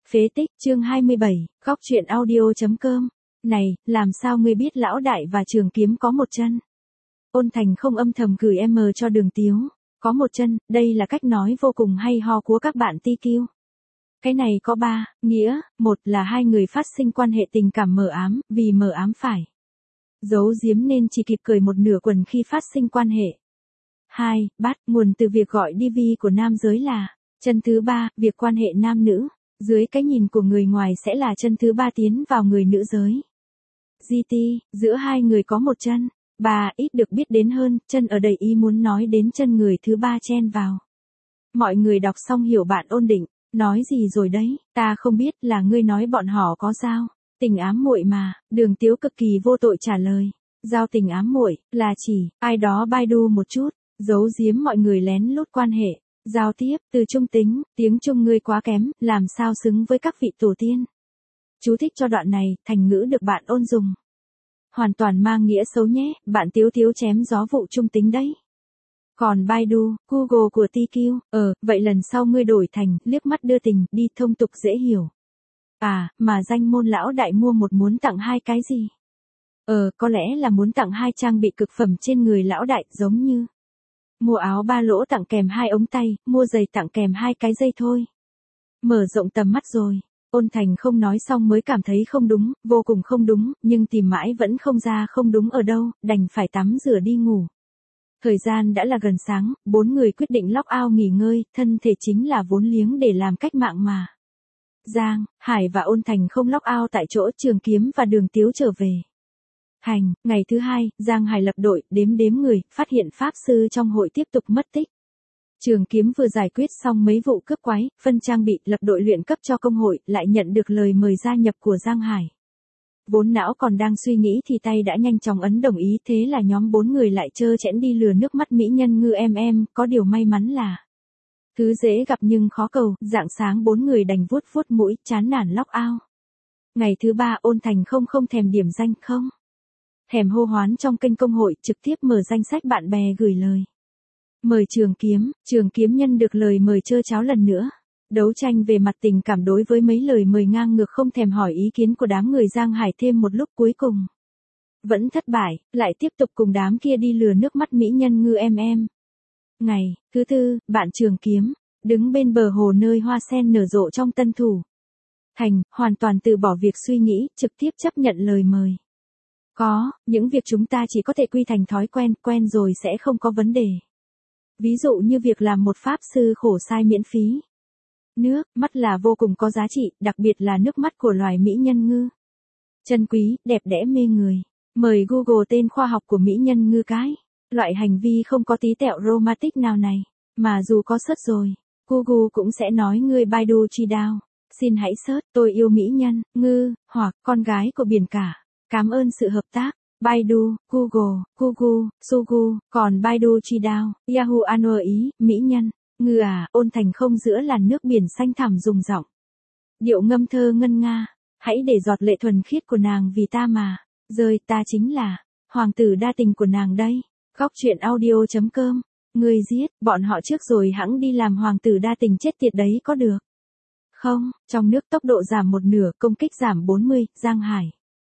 Phế tích, chương 27, góc truyện audio.com. Này, làm sao ngươi biết lão đại và Trường Kiếm có một chân? Ôn Thành không âm thầm gửi em cho Đường Tiếu. Có một chân, đây là cách nói vô cùng hay ho của các bạn TQ. Cái này có ba nghĩa, một là hai người phát sinh quan hệ tình cảm mờ ám, vì mờ ám phải giấu giếm nên chỉ kịp cởi một nửa quần khi phát sinh quan hệ. Hai, bắt nguồn từ việc gọi DV của nam giới là chân thứ ba, việc quan hệ nam nữ. Dưới cái nhìn của người ngoài sẽ là chân thứ ba tiến vào người nữ giới. GT, giữa hai người có một chân. Bà ít được biết đến hơn, chân ở đây ý muốn nói đến chân người thứ ba chen vào. Mọi người đọc xong hiểu bạn ôn định, nói gì rồi đấy, ta không biết là ngươi nói bọn họ có sao. Tình ám muội mà, Đường Tiếu cực kỳ vô tội trả lời. Giao tình ám muội là chỉ ai đó Baidu một chút, giấu giếm mọi người lén lút quan hệ. Giao tiếp, từ trung tính, tiếng Trung ngươi quá kém, làm sao xứng với các vị tổ tiên. Chú thích cho đoạn này, thành ngữ được bạn ôn dùng. Hoàn toàn mang nghĩa xấu nhé, bạn Tiếu Tiếu chém gió vụ trung tính đấy. Còn Baidu, Google của TQ, vậy lần sau ngươi đổi thành, liếc mắt đưa tình, đi thông tục dễ hiểu. À, mà danh môn lão đại mua một muốn tặng hai cái gì? Có lẽ là muốn tặng hai trang bị cực phẩm trên người lão đại, giống như mua áo ba lỗ tặng kèm hai ống tay, mua giày tặng kèm hai cái dây thôi. Mở rộng tầm mắt rồi. Ôn Thành không nói xong mới cảm thấy không đúng, vô cùng không đúng, nhưng tìm mãi vẫn không ra không đúng ở đâu, đành phải tắm rửa đi ngủ. Thời gian đã là gần sáng, bốn người quyết định lock out nghỉ ngơi, thân thể chính là vốn liếng để làm cách mạng mà. Giang, Hải và Ôn Thành không lock out tại chỗ, Trường Kiếm và Đường Tiếu trở về. Ngày thứ hai, Giang Hải lập đội, đếm người, phát hiện pháp sư trong hội tiếp tục mất tích. Trường Kiếm vừa giải quyết xong mấy vụ cướp quái, phân trang bị, lập đội luyện cấp cho công hội, lại nhận được lời mời gia nhập của Giang Hải. Vốn não còn đang suy nghĩ thì tay đã nhanh chóng ấn đồng ý, thế là nhóm bốn người lại trơ trẽn đi lừa nước mắt mỹ nhân ngư em, có điều may mắn là thứ dễ gặp nhưng khó cầu, rạng sáng bốn người đành vuốt mũi, chán nản lock out. Ngày thứ ba, Ôn Thành không thèm điểm danh không thèm hô hoán trong kênh công hội, trực tiếp mở danh sách bạn bè gửi lời mời Trường Kiếm nhân được lời mời chơi cháo lần nữa. Đấu tranh về mặt tình cảm đối với mấy lời mời ngang ngược không thèm hỏi ý kiến của đám người Giang Hải thêm một lúc cuối cùng. Vẫn thất bại, lại tiếp tục cùng đám kia đi lừa nước mắt mỹ nhân ngư em. Ngày thứ tư, bạn Trường Kiếm, đứng bên bờ hồ nơi hoa sen nở rộ trong Tân Thủ Thành, hoàn toàn từ bỏ việc suy nghĩ, trực tiếp chấp nhận lời mời. Có, những việc chúng ta chỉ có thể quy thành thói quen rồi sẽ không có vấn đề. Ví dụ như việc làm một pháp sư khổ sai miễn phí. Nước mắt là vô cùng có giá trị, đặc biệt là nước mắt của loài mỹ nhân ngư. Chân quý, đẹp đẽ mê người. Mời Google tên khoa học của mỹ nhân ngư cái. Loại hành vi không có tí tẹo romantic nào này. Mà dù có search rồi, Google cũng sẽ nói ngươi Baidu chi đao. Xin hãy search tôi yêu mỹ nhân ngư, hoặc con gái của biển cả. Cảm ơn sự hợp tác. Baidu, Google, Sugu, còn Baidu chi đao, Yahoo Ano ý, mỹ nhân, ngư à, Ôn Thành không giữa làn nước biển xanh thẳm dùng giọng điệu ngâm thơ ngân nga, hãy để giọt lệ thuần khiết của nàng vì ta mà rơi, ta chính là hoàng tử đa tình của nàng đây. Góc truyện audio.com. Người giết bọn họ trước rồi hẵng đi làm hoàng tử đa tình chết tiệt đấy có được không? Trong nước tốc độ giảm một nửa, công kích giảm 40, Giang Hải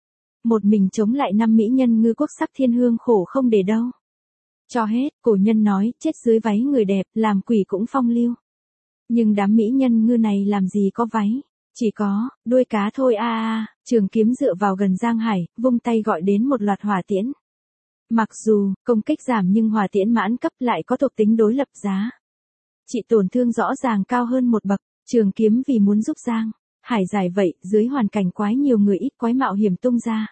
một mình chống lại 5 mỹ nhân ngư quốc sắc thiên hương khổ không để đâu. Cho hết, cổ nhân nói, chết dưới váy người đẹp, làm quỷ cũng phong lưu. Nhưng đám mỹ nhân ngư này làm gì có váy, chỉ có đuôi cá thôi a. Trường Kiếm dựa vào gần Giang Hải, vung tay gọi đến một loạt hỏa tiễn. Mặc dù công kích giảm nhưng hỏa tiễn mãn cấp lại có thuộc tính đối lập giá trị tổn thương rõ ràng cao hơn một bậc. Trường Kiếm vì muốn giúp Giang Hải giải vậy, dưới hoàn cảnh quái nhiều người ít quái mạo hiểm tung ra.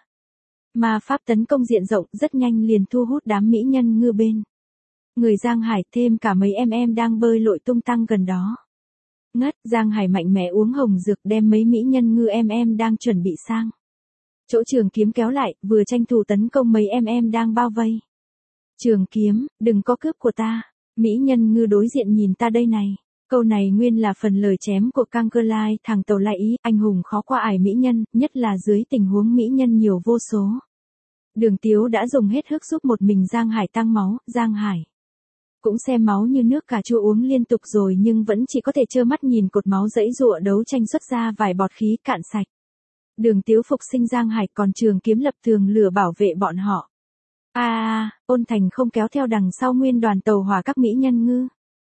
Mà pháp tấn công diện rộng rất nhanh liền thu hút đám mỹ nhân ngư bên người Giang Hải, thêm cả mấy em đang bơi lội tung tăng gần đó. Ngất, Giang Hải mạnh mẽ uống hồng dược đem mấy mỹ nhân ngư em đang chuẩn bị sang chỗ Trường Kiếm kéo lại, vừa tranh thủ tấn công mấy em đang bao vây. Trường Kiếm, đừng có cướp của ta. Mỹ nhân ngư đối diện nhìn ta đây này. Câu này nguyên là phần lời chém của Cang Cơ Lai, thằng tàu lai ý, anh hùng khó qua ải mỹ nhân, nhất là dưới tình huống mỹ nhân nhiều vô số. Đường Tiếu đã dùng hết sức giúp một mình Giang Hải tăng máu, Giang Hải Cũng xem máu như nước cà chua uống liên tục rồi nhưng vẫn chỉ có thể trơ mắt nhìn cột máu giãy giụa đấu tranh xuất ra vài bọt khí cạn sạch. Đường Tiếu phục sinh Giang Hải còn Trường Kiếm lập tường lửa bảo vệ bọn họ. Ôn Thành không kéo theo đằng sau nguyên đoàn tàu hỏa các mỹ nhân ngư.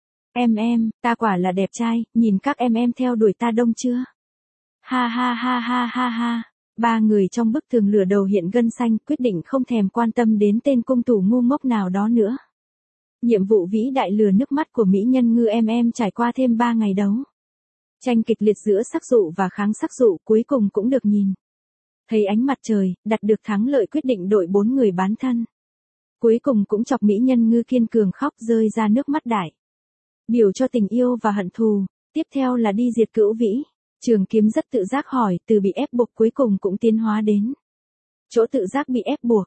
Em, ta quả là đẹp trai, nhìn các em theo đuổi ta đông chưa? Ha ha ha ha ha ha. Ba người trong bức tường lửa đầu hiện gân xanh quyết định không thèm quan tâm đến tên cung thủ ngu ngốc nào đó nữa. Nhiệm vụ vĩ đại lừa nước mắt của mỹ nhân ngư em trải qua thêm 3 ngày đấu. Tranh kịch liệt giữa sắc dụ và kháng sắc dụ cuối cùng cũng được nhìn. Thấy ánh mặt trời, đạt được thắng lợi quyết định đội 4 người bán thân. Cuối cùng cũng chọc mỹ nhân ngư kiên cường khóc rơi ra nước mắt đại. Biểu cho tình yêu và hận thù, tiếp theo là đi diệt Cửu Vĩ. Trường Kiếm rất tự giác hỏi, từ bị ép buộc cuối cùng cũng tiến hóa đến chỗ tự giác bị ép buộc,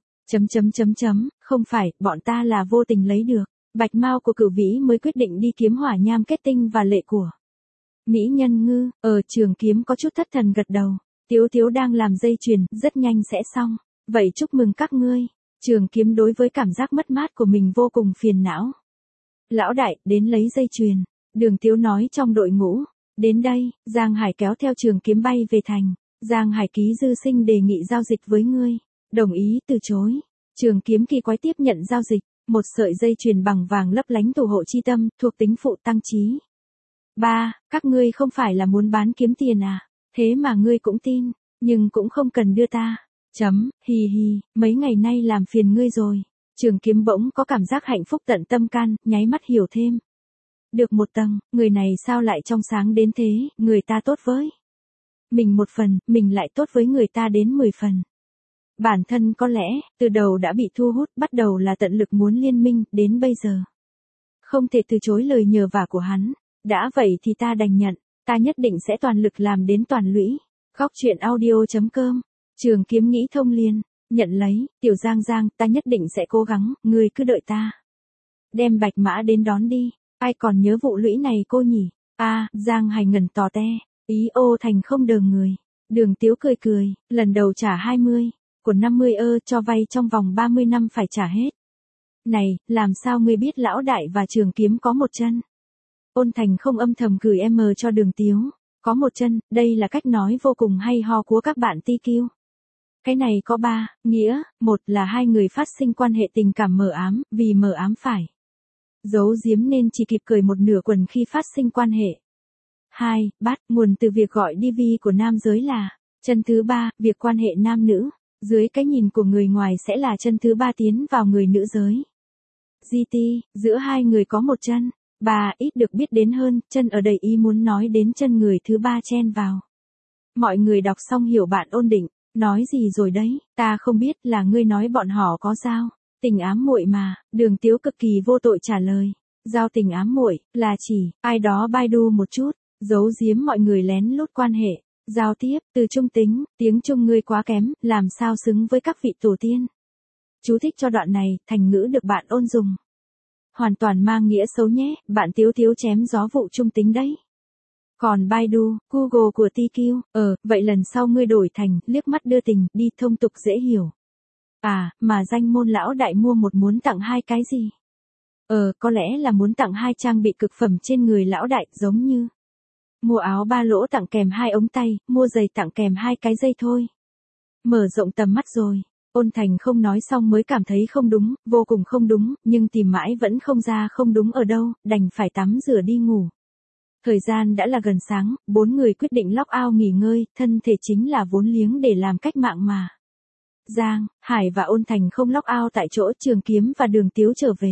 không phải, bọn ta là vô tình lấy được bạch mao của Cửu Vĩ mới quyết định đi kiếm hỏa nham kết tinh và lệ của mỹ nhân ngư. Trường Kiếm có chút thất thần gật đầu. Tiếu đang làm dây chuyền, rất nhanh sẽ xong. Vậy chúc mừng các ngươi. Trường Kiếm đối với cảm giác mất mát của mình vô cùng phiền não. Lão đại, đến lấy dây chuyền. Đường Tiếu nói trong đội ngũ. Đến đây, Giang Hải kéo theo Trường Kiếm bay về thành. Giang Hải ký dư sinh đề nghị giao dịch với ngươi. Đồng ý từ chối. Trường Kiếm kỳ quái tiếp nhận giao dịch. Một sợi dây chuyền bằng vàng lấp lánh thủ hộ chi tâm, thuộc tính phụ tăng trí. Các ngươi không phải là muốn bán kiếm tiền à? Thế mà ngươi cũng tin, nhưng cũng không cần đưa ta. Hì, mấy ngày nay làm phiền ngươi rồi. Trường Kiếm bỗng có cảm giác hạnh phúc tận tâm can, nháy mắt hiểu thêm. Được một tầng, người này sao lại trong sáng đến thế, người ta tốt với mình một phần, mình lại tốt với người ta đến 10 phần. Bản thân có lẽ, từ đầu đã bị thu hút, bắt đầu là tận lực muốn liên minh, đến bây giờ. Không thể từ chối lời nhờ vả của hắn. Đã vậy thì ta đành nhận, ta nhất định sẽ toàn lực làm đến toàn lũy. Góc truyện audio.com. Trường Kiếm nghĩ thông liền, nhận lấy, tiểu Giang, ta nhất định sẽ cố gắng, ngươi cứ đợi ta. Đem bạch mã đến đón đi, ai còn nhớ vụ lũy này cô nhỉ? Giang Hải ngẩn tò te, ý ô thành không đờ người. Đường Tiếu cười, lần đầu trả 20, của 50 cho vay trong vòng 30 năm phải trả hết. Này, làm sao ngươi biết lão đại và Trường Kiếm có một chân? Ôn Thành không âm thầm gửi cho Đường Tiếu. Có một chân, đây là cách nói vô cùng hay ho của các bạn TQ. Cái này có 3 nghĩa, một là hai người phát sinh quan hệ tình cảm mờ ám, vì mờ ám phải giấu giếm nên chỉ kịp cởi một nửa quần khi phát sinh quan hệ. 2, bắt nguồn từ việc gọi DV của nam giới là chân thứ 3, việc quan hệ nam nữ, dưới cái nhìn của người ngoài sẽ là chân thứ 3 tiến vào người nữ giới. GT, giữa hai người có một chân. 3, ít được biết đến hơn, chân ở đây ý muốn nói đến chân người thứ 3 chen vào. Mọi người đọc xong hiểu bạn ôn định, nói gì rồi đấy, ta không biết, là ngươi nói bọn họ có giao tình ám muội mà. Đường Tiếu cực kỳ vô tội trả lời, giao tình ám muội là chỉ ai đó Baidu một chút, giấu giếm mọi người lén lút quan hệ, giao tiếp, từ trung tính, tiếng Trung ngươi quá kém, làm sao xứng với các vị tổ tiên. Chú thích cho đoạn này, thành ngữ được bạn ôn dùng. Hoàn toàn mang nghĩa xấu nhé, bạn Tiếu chém gió vụ trung tính đấy. Còn Baidu, Google của TQ, vậy lần sau ngươi đổi thành, liếc mắt đưa tình, đi thông tục dễ hiểu. Mà danh môn lão đại mua một muốn tặng 2 cái gì? Có lẽ là muốn tặng 2 trang bị cực phẩm trên người lão đại, giống như mua áo 3 lỗ tặng kèm 2 ống tay, mua giày tặng kèm 2 cái dây thôi. Mở rộng tầm mắt rồi. Ôn Thành không nói xong mới cảm thấy không đúng, vô cùng không đúng, nhưng tìm mãi vẫn không ra không đúng ở đâu, đành phải tắm rửa đi ngủ. Thời gian đã là gần sáng, 4 người quyết định lock out nghỉ ngơi, thân thể chính là vốn liếng để làm cách mạng mà. Giang, Hải và Ôn Thành không lock out tại chỗ, Trường Kiếm và Đường Tiếu trở về.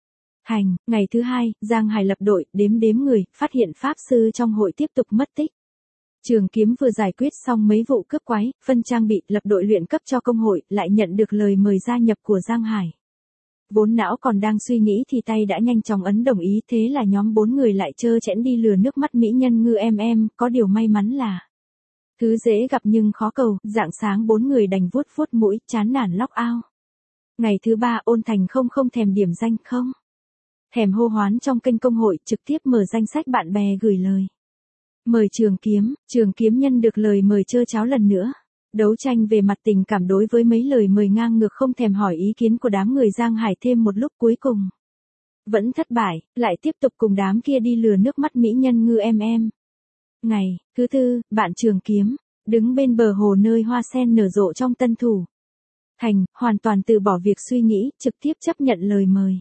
Ngày thứ 2, Giang Hải lập đội, đếm người, phát hiện pháp sư trong hội tiếp tục mất tích. Trường Kiếm vừa giải quyết xong mấy vụ cướp quái, phân trang bị, lập đội luyện cấp cho công hội, lại nhận được lời mời gia nhập của Giang Hải. Vốn não còn đang suy nghĩ thì tay đã nhanh chóng ấn đồng ý, thế là nhóm 4 người lại trơ trẽn đi lừa nước mắt mỹ nhân ngư có điều may mắn là thứ dễ gặp nhưng khó cầu, rạng sáng 4 người đành vuốt mũi, chán nản lock out. Ngày thứ 3 Ôn Thành không thèm điểm danh, không thèm hô hoán trong kênh công hội, trực tiếp mở danh sách bạn bè gửi lời mời Trường Kiếm nhân được lời mời chơi cháo lần nữa. Đấu tranh về mặt tình cảm đối với mấy lời mời ngang ngược không thèm hỏi ý kiến của đám người Giang Hải thêm một lúc cuối cùng. Vẫn thất bại, lại tiếp tục cùng đám kia đi lừa nước mắt mỹ nhân ngư em. Ngày thứ tư, bạn Trường Kiếm, đứng bên bờ hồ nơi hoa sen nở rộ trong Tân Thủ Thành, hoàn toàn từ bỏ việc suy nghĩ, trực tiếp chấp nhận lời mời.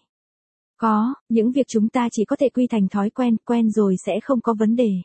Có, những việc chúng ta chỉ có thể quy thành thói quen, quen rồi sẽ không có vấn đề.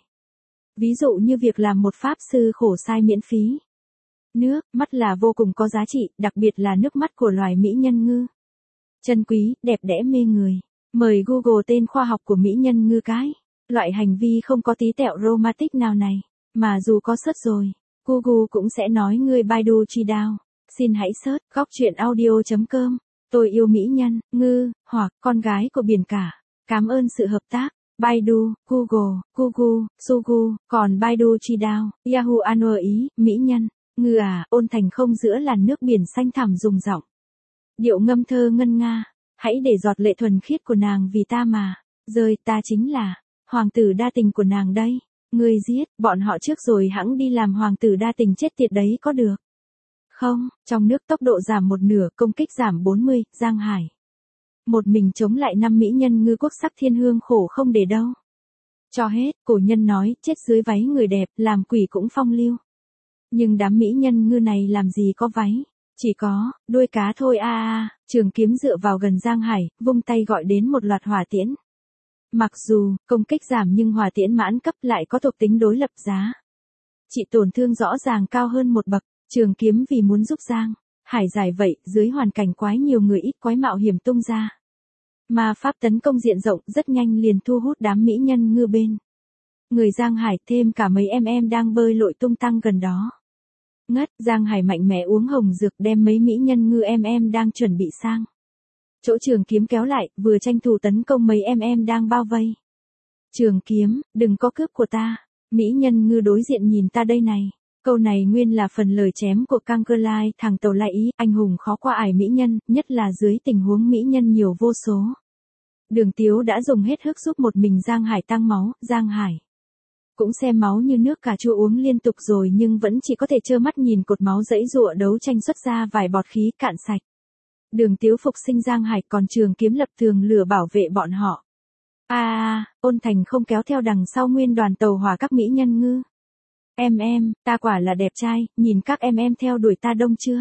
Ví dụ như việc làm một pháp sư khổ sai miễn phí. Nước, mắt là vô cùng có giá trị, đặc biệt là nước mắt của loài mỹ nhân ngư. Chân quý, đẹp đẽ mê người. Mời Google tên khoa học của mỹ nhân ngư cái. Loại hành vi không có tí tẹo romantic nào này. Mà dù có search rồi, Google cũng sẽ nói ngươi Baidu chi đao. Xin hãy search gocchuyenaudio.com. Tôi yêu mỹ nhân, ngư, hoặc con gái của biển cả. Cảm ơn sự hợp tác. Baidu, Google, Sugu, còn Baidu chi đao, Yahoo Ano ý, mỹ nhân, ngư à, ôn thành không giữa làn nước biển xanh thẳm rùng rọng. Điệu ngâm thơ ngân nga, hãy để giọt lệ thuần khiết của nàng vì ta mà, rơi ta chính là, hoàng tử đa tình của nàng đây. Ngươi giết, bọn họ trước rồi hẵng đi làm hoàng tử đa tình chết tiệt đấy có được. Không, trong nước tốc độ giảm một nửa, công kích giảm 40, Giang Hải. Một mình chống lại 5 mỹ nhân ngư quốc sắc thiên hương khổ không để đâu. Cho hết, cổ nhân nói, chết dưới váy người đẹp, làm quỷ cũng phong lưu. Nhưng đám mỹ nhân ngư này làm gì có váy, chỉ có, đuôi cá thôi Trường Kiếm dựa vào gần Giang Hải, vung tay gọi đến một loạt hỏa tiễn. Mặc dù, công kích giảm nhưng hỏa tiễn mãn cấp lại có thuộc tính đối lập giá. Trị tổn thương rõ ràng cao hơn một bậc, Trường Kiếm vì muốn giúp Giang Hải giải vậy, dưới hoàn cảnh quái nhiều người ít quái mạo hiểm tung ra. Mà pháp tấn công diện rộng rất nhanh liền thu hút đám mỹ nhân ngư bên. Người Giang Hải thêm cả mấy em đang bơi lội tung tăng gần đó. Ngất, Giang Hải mạnh mẽ uống hồng dược đem mấy mỹ nhân ngư em đang chuẩn bị sang chỗ Trường Kiếm kéo lại, vừa tranh thủ tấn công mấy em đang bao vây. Trường Kiếm, đừng có cướp của ta. Mỹ nhân ngư đối diện nhìn ta đây này. Câu này nguyên là phần lời chém của Cankerlai, thằng tàu lai ý, anh hùng khó qua ải mỹ nhân, nhất là dưới tình huống mỹ nhân nhiều vô số. Đường Tiếu đã dùng hết hức giúp một mình Giang Hải tăng máu, Giang Hải cũng xem máu như nước cà chua uống liên tục rồi nhưng vẫn chỉ có thể trơ mắt nhìn cột máu dãy dụa đấu tranh xuất ra vài bọt khí cạn sạch. Đường Tiếu phục sinh Giang Hải còn Trường Kiếm lập tường lửa bảo vệ bọn họ. Ôn thành không kéo theo đằng sau nguyên đoàn tàu hỏa các mỹ nhân ngư. Em, ta quả là đẹp trai, nhìn các em theo đuổi ta đông chưa?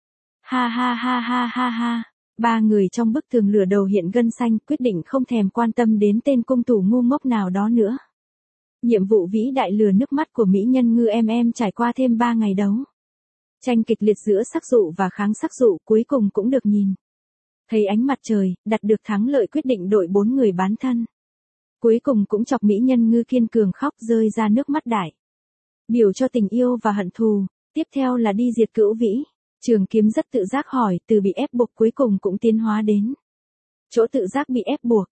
Ha. Ba người trong bức tường lửa đầu hiện gân xanh quyết định không thèm quan tâm đến tên cung thủ ngu ngốc nào đó nữa. Nhiệm vụ vĩ đại lừa nước mắt của mỹ nhân ngư em trải qua thêm 3 ngày đấu. Tranh kịch liệt giữa sắc dụ và kháng sắc dụ cuối cùng cũng được nhìn. Thấy ánh mặt trời, đạt được thắng lợi quyết định đội 4 người bán thân. Cuối cùng cũng chọc mỹ nhân ngư kiên cường khóc rơi ra nước mắt đại. Biểu cho tình yêu và hận thù, tiếp theo là đi diệt Cửu Vĩ. Trường Kiếm rất tự giác hỏi, từ bị ép buộc cuối cùng cũng tiến hóa đến chỗ tự giác bị ép buộc,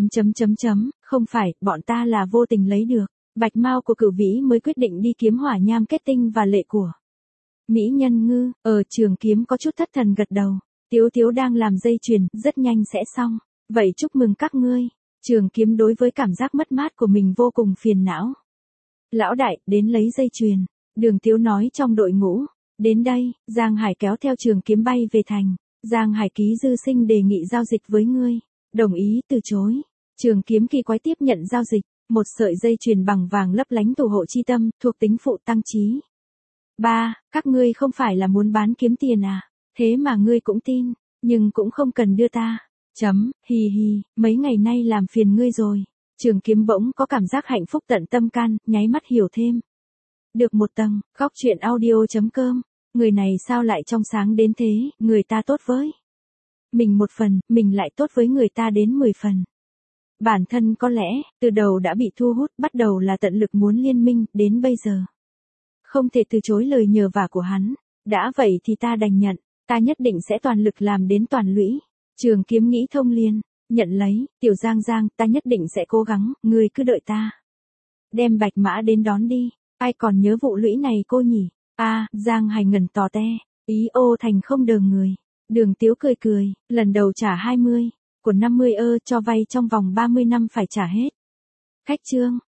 không phải, bọn ta là vô tình lấy được bạch mao của Cửu Vĩ mới quyết định đi kiếm hỏa nham kết tinh và lệ của mỹ nhân ngư. Trường Kiếm có chút thất thần gật đầu. Tiếu đang làm dây chuyền, rất nhanh sẽ xong. Vậy chúc mừng các ngươi. Trường Kiếm đối với cảm giác mất mát của mình vô cùng phiền não. Lão đại, đến lấy dây chuyền. Đường Tiếu nói trong đội ngũ. Đến đây, Giang Hải kéo theo Trường Kiếm bay về thành. Giang Hải ký dư sinh đề nghị giao dịch với ngươi. Đồng ý từ chối. Trường Kiếm kỳ quái tiếp nhận giao dịch. Một sợi dây chuyền bằng vàng lấp lánh thủ hộ chi tâm, thuộc tính phụ tăng trí. Các ngươi không phải là muốn bán kiếm tiền à? Thế mà ngươi cũng tin, nhưng cũng không cần đưa ta. Hì, mấy ngày nay làm phiền ngươi rồi. Trường Kiếm bỗng có cảm giác hạnh phúc tận tâm can, nháy mắt hiểu thêm. Được một tầng, gocchuyenaudio.com. Người này sao lại trong sáng đến thế, người ta tốt với mình một phần, mình lại tốt với người ta đến 10 phần. Bản thân có lẽ, từ đầu đã bị thu hút, bắt đầu là tận lực muốn liên minh, đến bây giờ không thể từ chối lời nhờ vả của hắn. Đã vậy thì ta đành nhận, ta nhất định sẽ toàn lực làm đến toàn lũy. Trường Kiếm nghĩ thông liền, nhận lấy, tiểu Giang, ta nhất định sẽ cố gắng, ngươi cứ đợi ta. Đem bạch mã đến đón đi, ai còn nhớ vụ lũy này cô nhỉ? Giang Hải ngẩn tò te, ý ô thành không đờ người. Đường Tiếu cười, lần đầu trả 20, của 50 cho vay trong vòng 30 năm phải trả hết. Khách trương,